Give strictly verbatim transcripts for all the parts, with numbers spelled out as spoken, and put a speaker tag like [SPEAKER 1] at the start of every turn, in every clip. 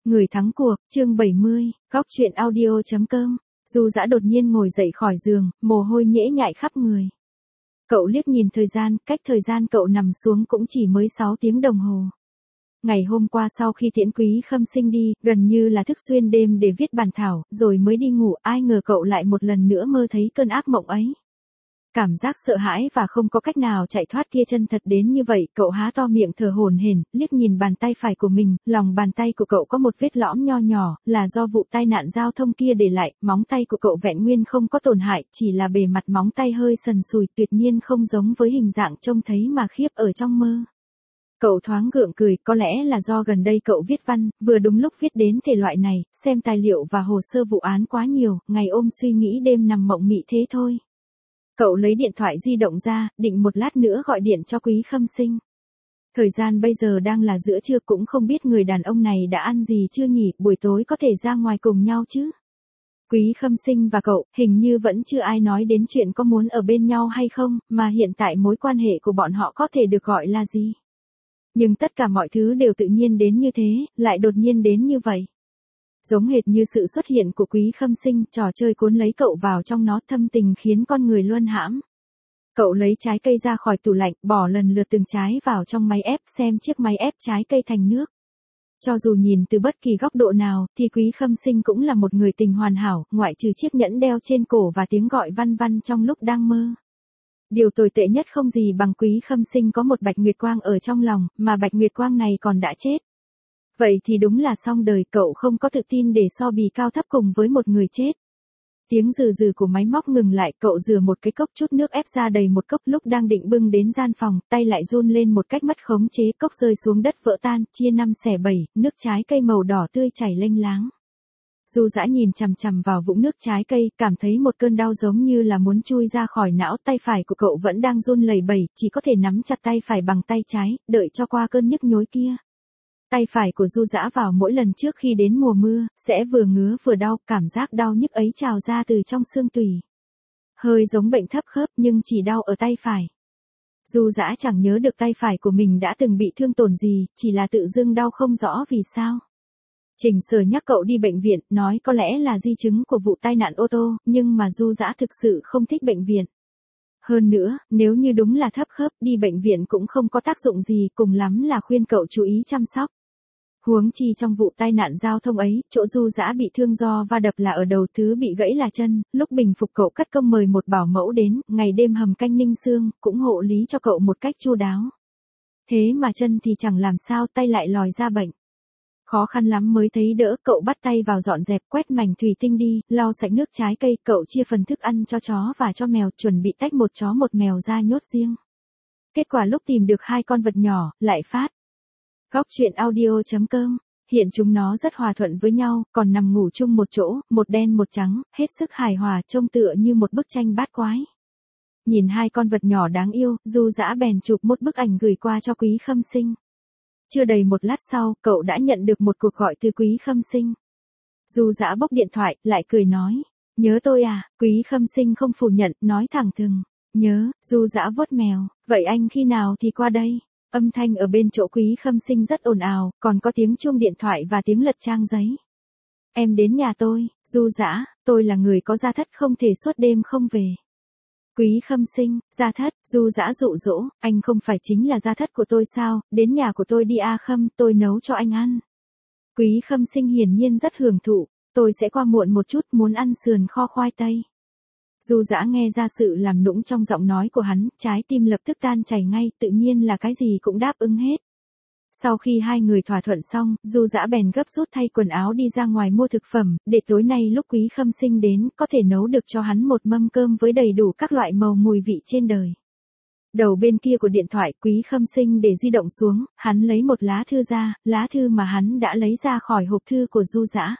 [SPEAKER 1] Người thắng cuộc, chương bảy mươi, góc truyện audio chấm com. Du Dã đột nhiên ngồi dậy khỏi giường, mồ hôi nhễ nhại khắp người. Cậu liếc nhìn thời gian, cách thời gian cậu nằm xuống cũng chỉ mới sáu tiếng đồng hồ. Ngày hôm qua sau khi tiễn Quý Khâm Sinh đi, gần như là thức xuyên đêm để viết bản thảo, rồi mới đi ngủ, ai ngờ cậu lại một lần nữa mơ thấy cơn ác mộng ấy. Cảm giác sợ hãi và không có cách nào chạy thoát kia chân thật đến như vậy, cậu há to miệng thở hổn hển, liếc nhìn bàn tay phải của mình, lòng bàn tay của cậu có một vết lõm nho nhỏ, là do vụ tai nạn giao thông kia để lại, móng tay của cậu vẹn nguyên không có tổn hại, chỉ là bề mặt móng tay hơi sần sùi, tuyệt nhiên không giống với hình dạng trông thấy mà khiếp ở trong mơ. Cậu thoáng gượng cười, có lẽ là do gần đây cậu viết văn, vừa đúng lúc viết đến thể loại này, xem tài liệu và hồ sơ vụ án quá nhiều, ngày ôm suy nghĩ đêm nằm mộng mị thế thôi. Cậu lấy điện thoại di động ra, định một lát nữa gọi điện cho Quý Khâm Sinh. Thời gian bây giờ đang là giữa trưa, cũng không biết người đàn ông này đã ăn gì chưa nhỉ, buổi tối có thể ra ngoài cùng nhau chứ. Quý Khâm Sinh và cậu, hình như vẫn chưa ai nói đến chuyện có muốn ở bên nhau hay không, mà hiện tại mối quan hệ của bọn họ có thể được gọi là gì. Nhưng tất cả mọi thứ đều tự nhiên đến như thế, lại đột nhiên đến như vậy. Giống hệt như sự xuất hiện của Quý Khâm Sinh, trò chơi cuốn lấy cậu vào trong nó, thâm tình khiến con người luân hãm. Cậu lấy trái cây ra khỏi tủ lạnh, bỏ lần lượt từng trái vào trong máy ép, xem chiếc máy ép trái cây thành nước. Cho dù nhìn từ bất kỳ góc độ nào, thì Quý Khâm Sinh cũng là một người tình hoàn hảo, ngoại trừ chiếc nhẫn đeo trên cổ và tiếng gọi văn văn trong lúc đang mơ. Điều tồi tệ nhất không gì bằng Quý Khâm Sinh có một Bạch Nguyệt Quang ở trong lòng, mà Bạch Nguyệt Quang này còn đã chết. Vậy thì đúng là xong đời, cậu không có tự tin để so bì cao thấp cùng với một người chết. Tiếng rừ rừ của máy móc ngừng lại, cậu rửa một cái cốc, chút nước ép ra đầy một cốc, lúc đang định bưng đến gian phòng, tay lại run lên một cách mất khống chế, cốc rơi xuống đất vỡ tan, chia năm xẻ bảy, nước trái cây màu đỏ tươi chảy lênh láng. Du Dã nhìn chằm chằm vào vũng nước trái cây, cảm thấy một cơn đau giống như là muốn chui ra khỏi não, tay phải của cậu vẫn đang run lẩy bẩy, chỉ có thể nắm chặt tay phải bằng tay trái, đợi cho qua cơn nhức nhối kia. Tay phải của Du Dã vào mỗi lần trước khi đến mùa mưa, sẽ vừa ngứa vừa đau, cảm giác đau nhức ấy trào ra từ trong xương tủy. Hơi giống bệnh thấp khớp nhưng chỉ đau ở tay phải. Du Dã chẳng nhớ được tay phải của mình đã từng bị thương tổn gì, chỉ là tự dưng đau không rõ vì sao. Trình Sở nhắc cậu đi bệnh viện, nói có lẽ là di chứng của vụ tai nạn ô tô, nhưng mà Du Dã thực sự không thích bệnh viện. Hơn nữa, nếu như đúng là thấp khớp, đi bệnh viện cũng không có tác dụng gì, cùng lắm là khuyên cậu chú ý chăm sóc. Huống chi trong vụ tai nạn giao thông ấy, chỗ Du Dã bị thương do va đập là ở đầu, thứ bị gãy là chân, lúc bình phục cậu cất công mời một bảo mẫu đến, ngày đêm hầm canh ninh xương, cũng hộ lý cho cậu một cách chu đáo. Thế mà chân thì chẳng làm sao, tay lại lòi ra bệnh. Khó khăn lắm mới thấy đỡ, cậu bắt tay vào dọn dẹp, quét mảnh thủy tinh đi, lau sạch nước trái cây, cậu chia phần thức ăn cho chó và cho mèo, chuẩn bị tách một chó một mèo ra nhốt riêng. Kết quả lúc tìm được hai con vật nhỏ, lại phát. Góc truyện audio chấm com, hiện chúng nó rất hòa thuận với nhau, còn nằm ngủ chung một chỗ, một đen một trắng, hết sức hài hòa, trông tựa như một bức tranh bát quái. Nhìn hai con vật nhỏ đáng yêu, Du Dã bèn chụp một bức ảnh gửi qua cho Quý Khâm Sinh. Chưa đầy một lát sau, cậu đã nhận được một cuộc gọi từ Quý Khâm Sinh. Du Dã bốc điện thoại, lại cười nói, nhớ tôi à, Quý Khâm Sinh không phủ nhận, nói thẳng thừng, nhớ. Du Dã vuốt mèo, vậy anh khi nào thì qua đây? Âm thanh ở bên chỗ Quý Khâm Sinh rất ồn ào, còn có tiếng chuông điện thoại và tiếng lật trang giấy. Em đến nhà tôi. Du Dã, tôi là người có gia thất, không thể suốt đêm không về. Quý Khâm Sinh, gia thất. Du Dã dụ dỗ, anh không phải chính là gia thất của tôi sao, đến nhà của tôi đi a Khâm, tôi nấu cho anh ăn. Quý Khâm Sinh hiển nhiên rất hưởng thụ, tôi sẽ qua muộn một chút, muốn ăn sườn kho khoai tây. Du Dã nghe ra sự làm nũng trong giọng nói của hắn, trái tim lập tức tan chảy ngay, tự nhiên là cái gì cũng đáp ứng hết. Sau khi hai người thỏa thuận xong, Du Dã bèn gấp rút thay quần áo đi ra ngoài mua thực phẩm, để tối nay lúc Quý Khâm Sinh đến, có thể nấu được cho hắn một mâm cơm với đầy đủ các loại màu mùi vị trên đời. Đầu bên kia của điện thoại, Quý Khâm Sinh để di động xuống, hắn lấy một lá thư ra, lá thư mà hắn đã lấy ra khỏi hộp thư của Du Dã.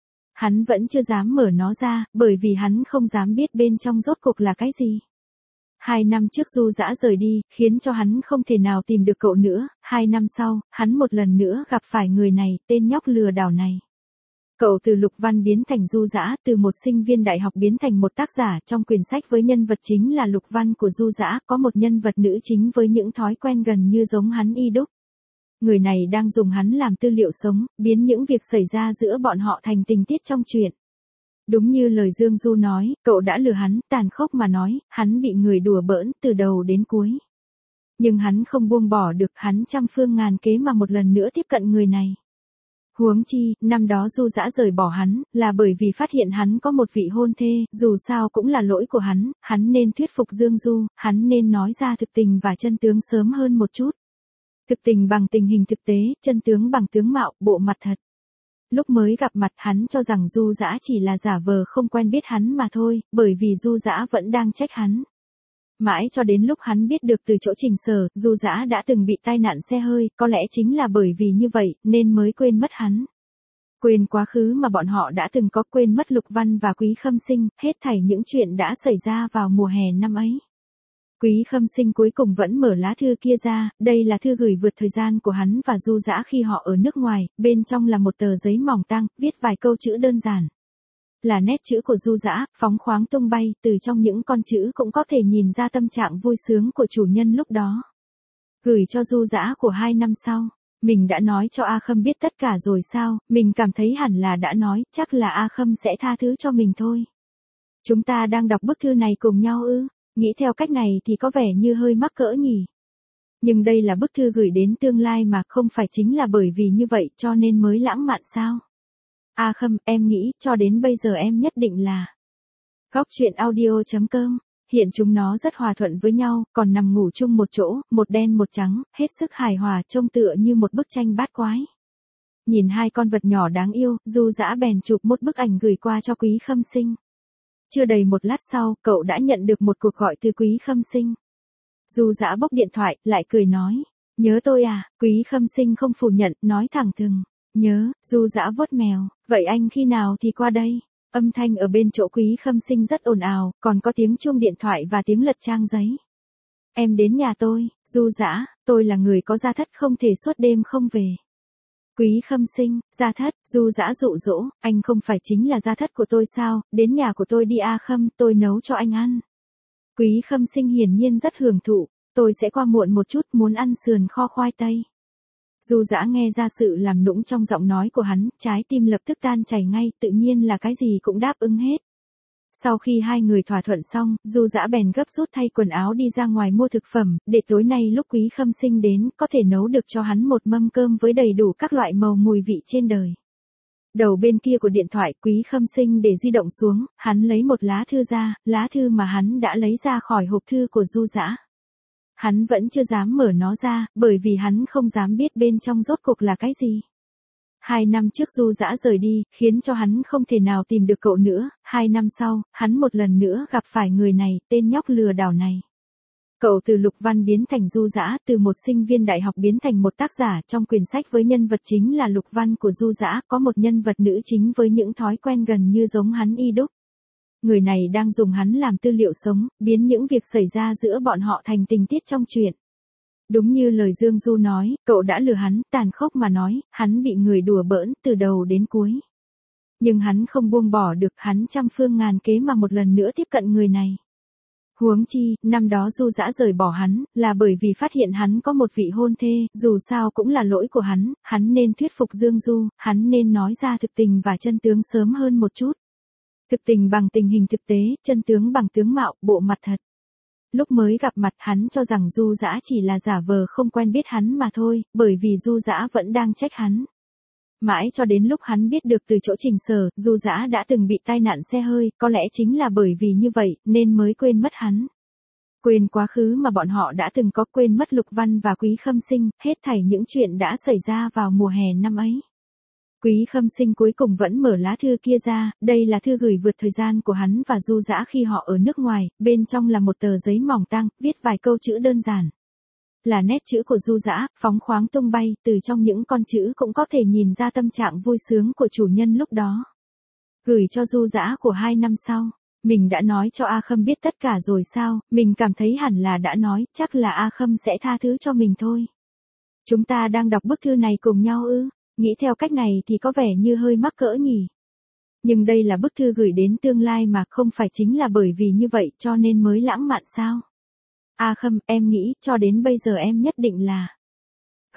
[SPEAKER 1] Hắn vẫn chưa dám mở nó ra, bởi vì hắn không dám biết bên trong rốt cuộc là cái gì. Hai năm trước Du Dã rời đi, khiến cho hắn không thể nào tìm được cậu nữa, hai năm sau, hắn một lần nữa gặp phải người này, tên nhóc lừa đảo này. Cậu từ Lục Văn biến thành Du Dã, từ một sinh viên đại học biến thành một tác giả, trong quyển sách với nhân vật chính là Lục Văn của Du Dã, có một nhân vật nữ chính với những thói quen gần như giống hắn y đúc. Người này đang dùng hắn làm tư liệu sống, biến những việc xảy ra giữa bọn họ thành tình tiết trong truyện. Đúng như lời Dương Du nói, cậu đã lừa hắn, tàn khốc mà nói, hắn bị người đùa bỡn từ đầu đến cuối. Nhưng hắn không buông bỏ được, hắn trăm phương ngàn kế mà một lần nữa tiếp cận người này. Huống chi, năm đó Du Dã rời bỏ hắn, là bởi vì phát hiện hắn có một vị hôn thê, dù sao cũng là lỗi của hắn, hắn nên thuyết phục Dương Du, hắn nên nói ra thực tình và chân tướng sớm hơn một chút. Thực tình bằng tình hình thực tế, chân tướng bằng tướng mạo, bộ mặt thật. Lúc mới gặp mặt hắn cho rằng Du Dã chỉ là giả vờ không quen biết hắn mà thôi, bởi vì Du Dã vẫn đang trách hắn. Mãi cho đến lúc hắn biết được từ chỗ Trình Sở, Du Dã đã từng bị tai nạn xe hơi, có lẽ chính là bởi vì như vậy, nên mới quên mất hắn. Quên quá khứ mà bọn họ đã từng có, quên mất Lục Văn và Quý Khâm Sinh, hết thảy những chuyện đã xảy ra vào mùa hè năm ấy. Quý Khâm Sinh cuối cùng vẫn mở lá thư kia ra, đây là thư gửi vượt thời gian của hắn và Du Dã khi họ ở nước ngoài, bên trong là một tờ giấy mỏng tang, viết vài câu chữ đơn giản. Là nét chữ của Du Dã, phóng khoáng tung bay, từ trong những con chữ cũng có thể nhìn ra tâm trạng vui sướng của chủ nhân lúc đó. Gửi cho Du Dã của hai năm sau, mình đã nói cho A Khâm biết tất cả rồi sao, mình cảm thấy hẳn là đã nói, chắc là A Khâm sẽ tha thứ cho mình thôi. Chúng ta đang đọc bức thư này cùng nhau ư? Nghĩ theo cách này thì có vẻ như hơi mắc cỡ nhỉ. Nhưng đây là bức thư gửi đến tương lai mà, không phải chính là bởi vì như vậy cho nên mới lãng mạn sao? A Khâm, em nghĩ, cho đến bây giờ em nhất định là... Góc truyện audio chấm com. Hiện chúng nó rất hòa thuận với nhau, còn nằm ngủ chung một chỗ, một đen một trắng, hết sức hài hòa, trông tựa như một bức tranh bát quái. Nhìn hai con vật nhỏ đáng yêu, Du Dã bèn chụp một bức ảnh gửi qua cho Quý Khâm Sinh. Chưa đầy một lát sau, cậu đã nhận được một cuộc gọi từ Quý Khâm Sinh. Du Dã bốc điện thoại, lại cười nói, nhớ tôi à? Quý Khâm Sinh không phủ nhận, nói thẳng thừng, nhớ. Du Dã vuốt mèo, vậy anh khi nào thì qua đây? Âm thanh ở bên chỗ Quý Khâm Sinh rất ồn ào, còn có tiếng chuông điện thoại và tiếng lật trang giấy. Em đến nhà tôi. Du Dã, tôi là người có gia thất, không thể suốt đêm không về. Quý Khâm Sinh, gia thất. Du Dã dụ dỗ, anh không phải chính là gia thất của tôi sao, đến nhà của tôi đi A Khâm, tôi nấu cho anh ăn. Quý Khâm Sinh hiển nhiên rất hưởng thụ, tôi sẽ qua muộn một chút, muốn ăn sườn kho khoai tây. Du Dã nghe ra sự làm nũng trong giọng nói của hắn, trái tim lập tức tan chảy ngay, tự nhiên là cái gì cũng đáp ứng hết. Sau khi hai người thỏa thuận xong, Du Dã bèn gấp rút thay quần áo đi ra ngoài mua thực phẩm, để tối nay lúc Quý Khâm Sinh đến, có thể nấu được cho hắn một mâm cơm với đầy đủ các loại màu mùi vị trên đời. Đầu bên kia của điện thoại, Quý Khâm Sinh để di động xuống, hắn lấy một lá thư ra, lá thư mà hắn đã lấy ra khỏi hộp thư của Du Dã. Hắn vẫn chưa dám mở nó ra, bởi vì hắn không dám biết bên trong rốt cuộc là cái gì. Hai năm trước Du Dã rời đi, khiến cho hắn không thể nào tìm được cậu nữa, hai năm sau, hắn một lần nữa gặp phải người này, tên nhóc lừa đảo này. Cậu từ Lục Văn biến thành Du Dã, từ một sinh viên đại học biến thành một tác giả, trong quyển sách với nhân vật chính là Lục Văn của Du Dã, có một nhân vật nữ chính với những thói quen gần như giống hắn y đúc. Người này đang dùng hắn làm tư liệu sống, biến những việc xảy ra giữa bọn họ thành tình tiết trong truyện. Đúng như lời Dương Du nói, cậu đã lừa hắn, tàn khốc mà nói, hắn bị người đùa bỡn từ đầu đến cuối. Nhưng hắn không buông bỏ được, hắn trăm phương ngàn kế mà một lần nữa tiếp cận người này. Huống chi, năm đó Du Dã rời bỏ hắn, là bởi vì phát hiện hắn có một vị hôn thê, dù sao cũng là lỗi của hắn, hắn nên thuyết phục Dương Du, hắn nên nói ra thực tình và chân tướng sớm hơn một chút. Thực tình bằng tình hình thực tế, chân tướng bằng tướng mạo, bộ mặt thật. Lúc mới gặp mặt hắn cho rằng Du Dã chỉ là giả vờ không quen biết hắn mà thôi, bởi vì Du Dã vẫn đang trách hắn. Mãi cho đến lúc hắn biết được từ chỗ Trình Sở, Du Dã đã từng bị tai nạn xe hơi, có lẽ chính là bởi vì như vậy, nên mới quên mất hắn. Quên quá khứ mà bọn họ đã từng có, quên mất Lục Văn và Quý Khâm Sinh, hết thảy những chuyện đã xảy ra vào mùa hè năm ấy. Quý Khâm Sinh cuối cùng vẫn mở lá thư kia ra, đây là thư gửi vượt thời gian của hắn và Du Dã khi họ ở nước ngoài, bên trong là một tờ giấy mỏng tang, viết vài câu chữ đơn giản. Là nét chữ của Du Dã, phóng khoáng tung bay, từ trong những con chữ cũng có thể nhìn ra tâm trạng vui sướng của chủ nhân lúc đó. Gửi cho Du Dã của hai năm sau, mình đã nói cho A Khâm biết tất cả rồi sao, mình cảm thấy hẳn là đã nói, chắc là A Khâm sẽ tha thứ cho mình thôi. Chúng ta đang đọc bức thư này cùng nhau ư? Nghĩ theo cách này thì có vẻ như hơi mắc cỡ nhỉ. Nhưng đây là bức thư gửi đến tương lai mà, không phải chính là bởi vì như vậy cho nên mới lãng mạn sao? A Khâm, em nghĩ, cho đến bây giờ em nhất định là...